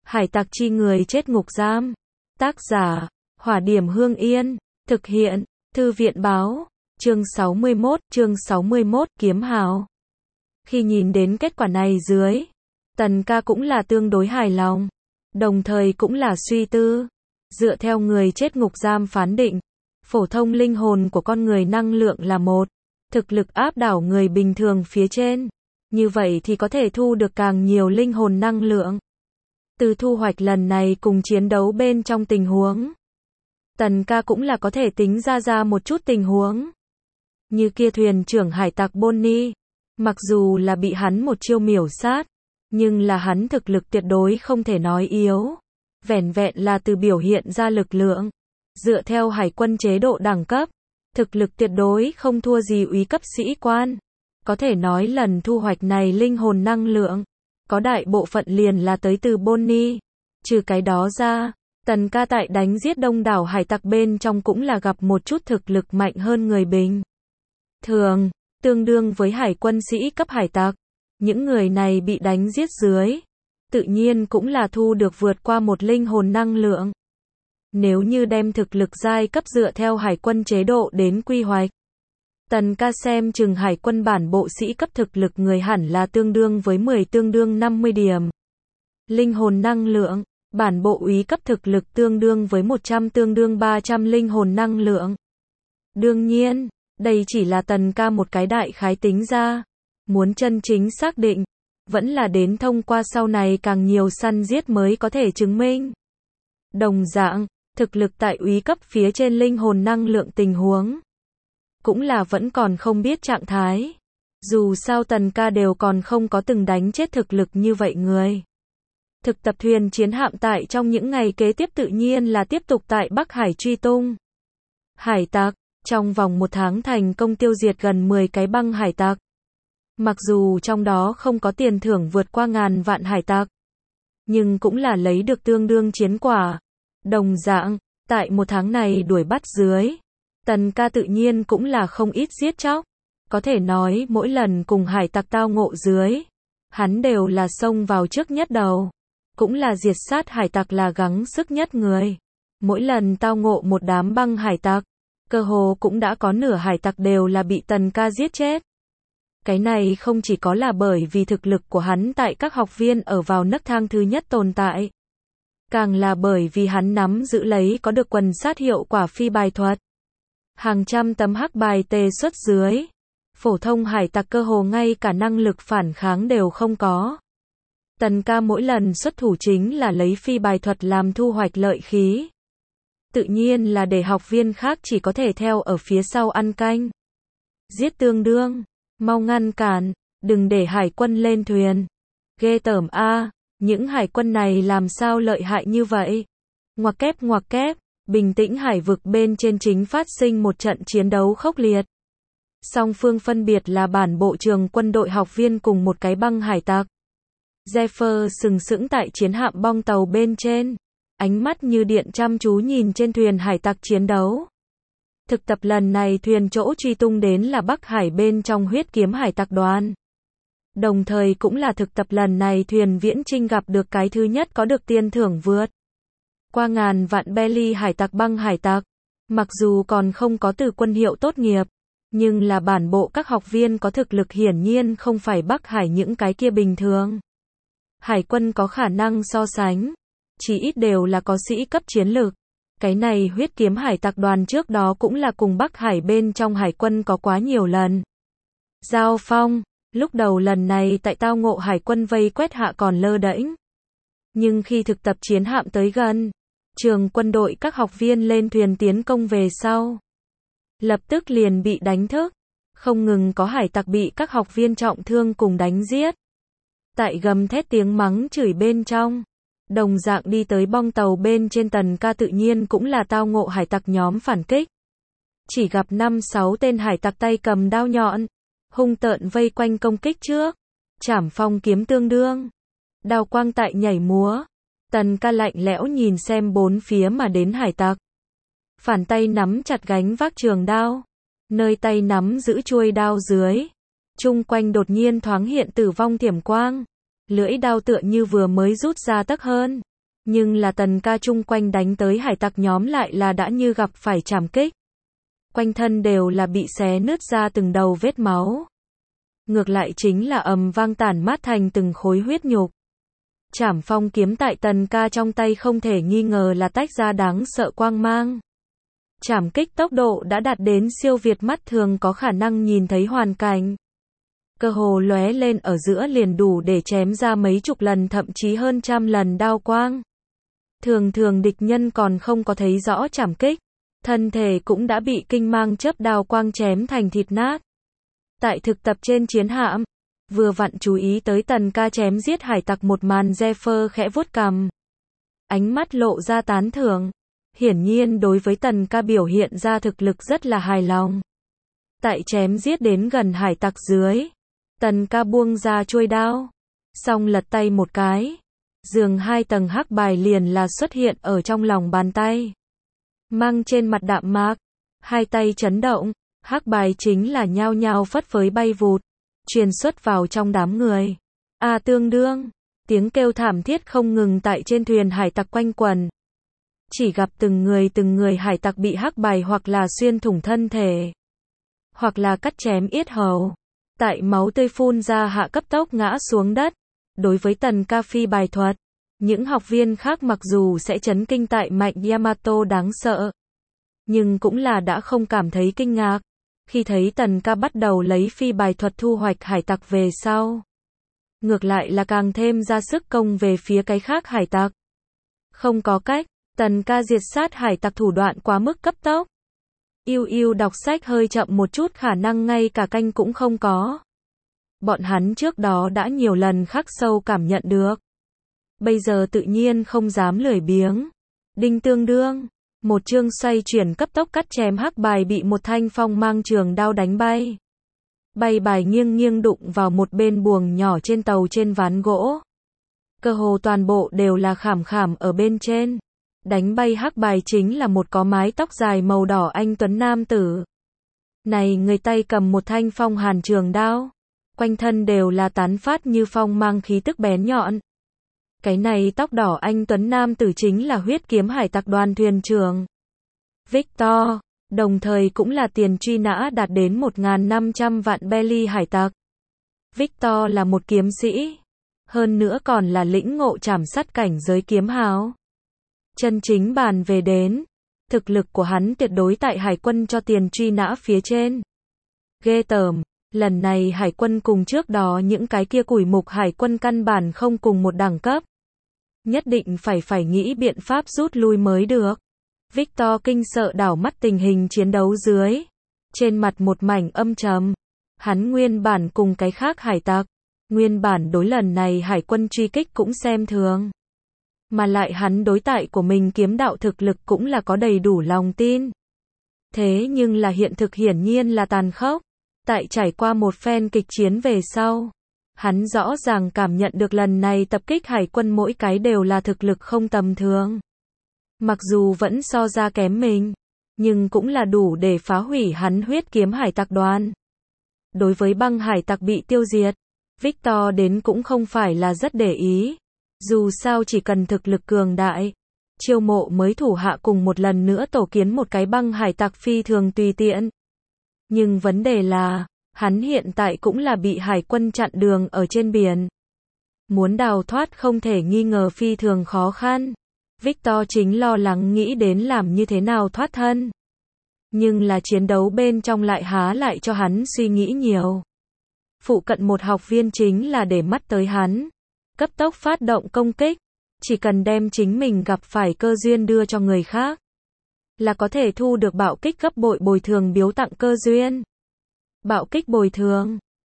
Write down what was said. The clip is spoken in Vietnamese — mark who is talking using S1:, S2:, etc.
S1: Hải tặc chi người chết ngục giam. Tác giả, Hỏa Điểm Hương Yên. Thực hiện, Thư viện Báo. Chương 61, Kiếm Hào. Khi nhìn đến kết quả này dưới, Tần ca cũng là tương đối hài lòng, đồng thời cũng là suy tư. Dựa theo người chết ngục giam phán định, phổ thông linh hồn của con người năng lượng là một, thực lực áp đảo người bình thường phía trên. Như vậy thì có thể thu được càng nhiều linh hồn năng lượng. Từ thu hoạch lần này cùng chiến đấu bên trong tình huống, Tần ca cũng là có thể tính ra một chút tình huống. Như kia thuyền trưởng hải tặc Bonnie, mặc dù là bị hắn một chiêu miểu sát, nhưng là hắn thực lực tuyệt đối không thể nói yếu. Vẻn vẹn là từ biểu hiện ra lực lượng, dựa theo hải quân chế độ đẳng cấp, thực lực tuyệt đối không thua gì úy cấp sĩ quan. Có thể nói lần thu hoạch này linh hồn năng lượng, có đại bộ phận liền là tới từ Bonnie. Trừ cái đó ra, Tần ca tại đánh giết đông đảo hải tặc bên trong cũng là gặp một chút thực lực mạnh hơn người bình thường, tương đương với hải quân sĩ cấp hải tặc. Những người này bị đánh giết dưới, tự nhiên cũng là thu được vượt qua một linh hồn năng lượng. Nếu như đem thực lực giai cấp dựa theo hải quân chế độ đến quy hoạch, Tần ca xem chừng hải quân bản bộ sĩ cấp thực lực người hẳn là tương đương với 10 tương đương 50 điểm. Linh hồn năng lượng, bản bộ úy cấp thực lực tương đương với 100 tương đương 300 linh hồn năng lượng. Đương nhiên, đây chỉ là Tần ca một cái đại khái tính ra. Muốn chân chính xác định, vẫn là đến thông qua sau này càng nhiều săn giết mới có thể chứng minh. Đồng dạng, thực lực tại úy cấp phía trên linh hồn năng lượng tình huống, cũng là vẫn còn không biết trạng thái. Dù sao Tần ca đều còn không có từng đánh chết thực lực như vậy người. Thực tập thuyền chiến hạm tại trong những ngày kế tiếp tự nhiên là tiếp tục tại Bắc Hải truy tung hải tặc, trong vòng 1 tháng thành công tiêu diệt gần 10 cái băng hải tặc. Mặc dù trong đó không có tiền thưởng vượt qua ngàn vạn hải tặc, nhưng cũng là lấy được tương đương chiến quả. Đồng dạng, tại 1 tháng này đuổi bắt dưới, Tần ca tự nhiên cũng là không ít giết chóc. Có thể nói mỗi lần cùng hải tặc tao ngộ dưới, hắn đều là xông vào trước nhất đầu, cũng là diệt sát hải tặc là gắng sức nhất người. Mỗi lần tao ngộ một đám băng hải tặc, cơ hồ cũng đã có nửa hải tặc đều là bị Tần ca giết chết. Cái này không chỉ có là bởi vì thực lực của hắn tại các học viên ở vào nấc thang thứ nhất tồn tại, càng là bởi vì hắn nắm giữ lấy có được quần sát hiệu quả phi bài thuật. Hàng trăm tấm hắc bài tề xuất dưới, phổ thông hải tặc cơ hồ ngay cả năng lực phản kháng đều không có. Tần ca mỗi lần xuất thủ chính là lấy phi bài thuật làm thu hoạch lợi khí. Tự nhiên là để học viên khác chỉ có thể theo ở phía sau ăn canh. Giết tương đương, mau ngăn cản, đừng để hải quân lên thuyền. Ghê tởm a, những hải quân này làm sao lợi hại như vậy? Ngoặc kép, bình tĩnh hải vực bên trên chính phát sinh một trận chiến đấu khốc liệt. Song phương phân biệt là bản bộ trường quân đội học viên cùng một cái băng hải tặc. Zephyr sừng sững tại chiến hạm bong tàu bên trên, ánh mắt như điện chăm chú nhìn trên thuyền hải tặc chiến đấu. Thực tập lần này thuyền chỗ truy tung đến là Bắc Hải bên trong huyết kiếm hải tặc đoàn. Đồng thời cũng là thực tập lần này thuyền viễn chinh gặp được cái thứ nhất có được tiền thưởng vượt qua ngàn vạn belly hải tặc băng hải tặc. Mặc dù còn không có từ quân hiệu tốt nghiệp, nhưng là bản bộ các học viên có thực lực hiển nhiên không phải Bắc Hải những cái kia bình thường. Hải quân có khả năng so sánh, chỉ ít đều là có sĩ cấp chiến lược. Cái này huyết kiếm hải tặc đoàn trước đó cũng là cùng Bắc Hải bên trong hải quân có quá nhiều lần giao phong. Lúc đầu lần này tại tao ngộ hải quân vây quét hạ còn lơ đễnh, nhưng khi thực tập chiến hạm tới gần, trường quân đội các học viên lên thuyền tiến công về sau, lập tức liền bị đánh thức. Không ngừng có hải tặc bị các học viên trọng thương cùng đánh giết. Tại gầm thét tiếng mắng chửi bên trong, đồng dạng đi tới bong tàu bên trên Tần ca tự nhiên cũng là tao ngộ hải tặc nhóm phản kích. Chỉ gặp 5-6 tên hải tặc tay cầm đao nhọn, hung tợn vây quanh công kích trước. Trảm phong kiếm tương đương, đao quang tại nhảy múa. Tần ca lạnh lẽo nhìn xem bốn phía mà đến hải tặc. Phản tay nắm chặt gánh vác trường đao, nơi tay nắm giữ chuôi đao dưới, chung quanh đột nhiên thoáng hiện tử vong thiểm quang. Lưỡi đao tựa như vừa mới rút ra tấc hơn, Nhưng là Tần Ca chung quanh đánh tới hải tặc nhóm lại là đã như gặp phải trảm kích. Quanh thân đều là bị xé nứt ra từng đầu vết máu. Ngược lại chính là ầm vang tản mát thành từng khối huyết nhục. Trảm phong kiếm tại Tần Ca trong tay không thể nghi ngờ là tách ra đáng sợ quang mang. Trảm kích tốc độ đã đạt đến siêu việt mắt thường có khả năng nhìn thấy hoàn cảnh. Cơ hồ lóe lên ở giữa liền đủ để chém ra mấy chục lần thậm chí hơn trăm lần đao quang. Thường thường địch nhân còn không có thấy rõ trảm kích, thân thể cũng đã bị kinh mang chớp đao quang chém thành thịt nát. Tại thực tập trên chiến hạm, vừa vặn chú ý tới Tần Ca chém giết hải tặc một màn, Zephyr khẽ vuốt cằm. Ánh mắt lộ ra tán thưởng. Hiển nhiên đối với Tần Ca biểu hiện ra thực lực rất là hài lòng. Tại chém giết đến gần hải tặc dưới, Tần Ca buông ra chuôi đao, xong lật tay một cái, giường 2 tầng hắc bài liền là xuất hiện ở trong lòng bàn tay. Mang trên mặt đạm mạc, hai tay chấn động, hắc bài chính là nhao nhao phất phới bay vụt, truyền xuất vào trong đám người. Tương đương, tiếng kêu thảm thiết không ngừng tại trên thuyền hải tặc quanh quẩn. Chỉ gặp từng người hải tặc bị hắc bài hoặc là xuyên thủng thân thể, hoặc là cắt chém yết hầu. Tại máu tươi phun ra hạ cấp tốc ngã xuống đất. Đối với Tần Ca phi bài thuật, những học viên khác mặc dù sẽ chấn kinh tại mạnh Yamato đáng sợ, nhưng cũng là đã không cảm thấy kinh ngạc. Khi thấy Tần Ca bắt đầu lấy phi bài thuật thu hoạch hải tặc về sau, ngược lại là càng thêm ra sức công về phía cái khác hải tặc. Không có cách, Tần Ca diệt sát hải tặc thủ đoạn quá mức cấp tốc. Yêu đọc sách hơi chậm một chút khả năng ngay cả canh cũng không có. Bọn hắn trước đó đã nhiều lần khắc sâu cảm nhận được. Bây giờ tự nhiên không dám lười biếng. Đinh tương đương, một chương xoay chuyển cấp tốc cắt chém hắc bài bị một thanh phong mang trường đao đánh bay. Bay bài nghiêng đụng vào một bên buồng nhỏ trên tàu trên ván gỗ. Cơ hồ toàn bộ đều là khảm ở bên trên. Đánh bay hắc bài chính là một có mái tóc dài màu đỏ anh tuấn nam tử. Này người tay cầm một thanh phong hàn trường đao. Quanh thân đều là tán phát như phong mang khí tức bén nhọn. Cái này tóc đỏ anh tuấn nam tử chính là huyết kiếm hải tặc đoàn thuyền trưởng Victor, đồng thời cũng là tiền truy nã đạt đến 1.500 vạn belly hải tặc. Victor là một kiếm sĩ, hơn nữa còn là lĩnh ngộ trảm sát cảnh giới kiếm hào. Chân chính bàn về đến, thực lực của hắn tuyệt đối tại hải quân cho tiền truy nã phía trên. Ghê tởm, lần này hải quân cùng trước đó những cái kia củi mục hải quân căn bản không cùng một đẳng cấp. Nhất định phải nghĩ biện pháp rút lui mới được. Victor kinh sợ đảo mắt tình hình chiến đấu dưới. Trên mặt một mảnh âm trầm. Hắn nguyên bản cùng cái khác hải tặc. Nguyên bản đối lần này hải quân truy kích cũng xem thường. Mà lại hắn đối tại của mình kiếm đạo thực lực cũng là có đầy đủ lòng tin. Thế nhưng là hiện thực hiển nhiên là tàn khốc. Tại trải qua một phen kịch chiến về sau, hắn rõ ràng cảm nhận được lần này tập kích hải quân mỗi cái đều là thực lực không tầm thường. Mặc dù vẫn so ra kém mình, nhưng cũng là đủ để phá hủy hắn huyết kiếm hải tặc đoàn. Đối với băng hải tặc bị tiêu diệt, Victor đến cũng không phải là rất để ý. Dù sao chỉ cần thực lực cường đại, chiêu mộ mới thủ hạ cùng một lần nữa tổ kiến một cái băng hải tặc phi thường tùy tiện. Nhưng vấn đề là, hắn hiện tại cũng là bị hải quân chặn đường ở trên biển. Muốn đào thoát không thể nghi ngờ phi thường khó khăn. Victor chính lo lắng nghĩ đến làm như thế nào thoát thân. Nhưng là chiến đấu bên trong lại há lại cho hắn suy nghĩ nhiều. Phụ cận một học viên chính là để mắt tới hắn. Cấp tốc phát động công kích. Chỉ cần đem chính mình gặp phải cơ duyên đưa cho người khác, là có thể thu được bạo kích gấp bội bồi thường biếu tặng cơ duyên. Bạo kích bồi thường.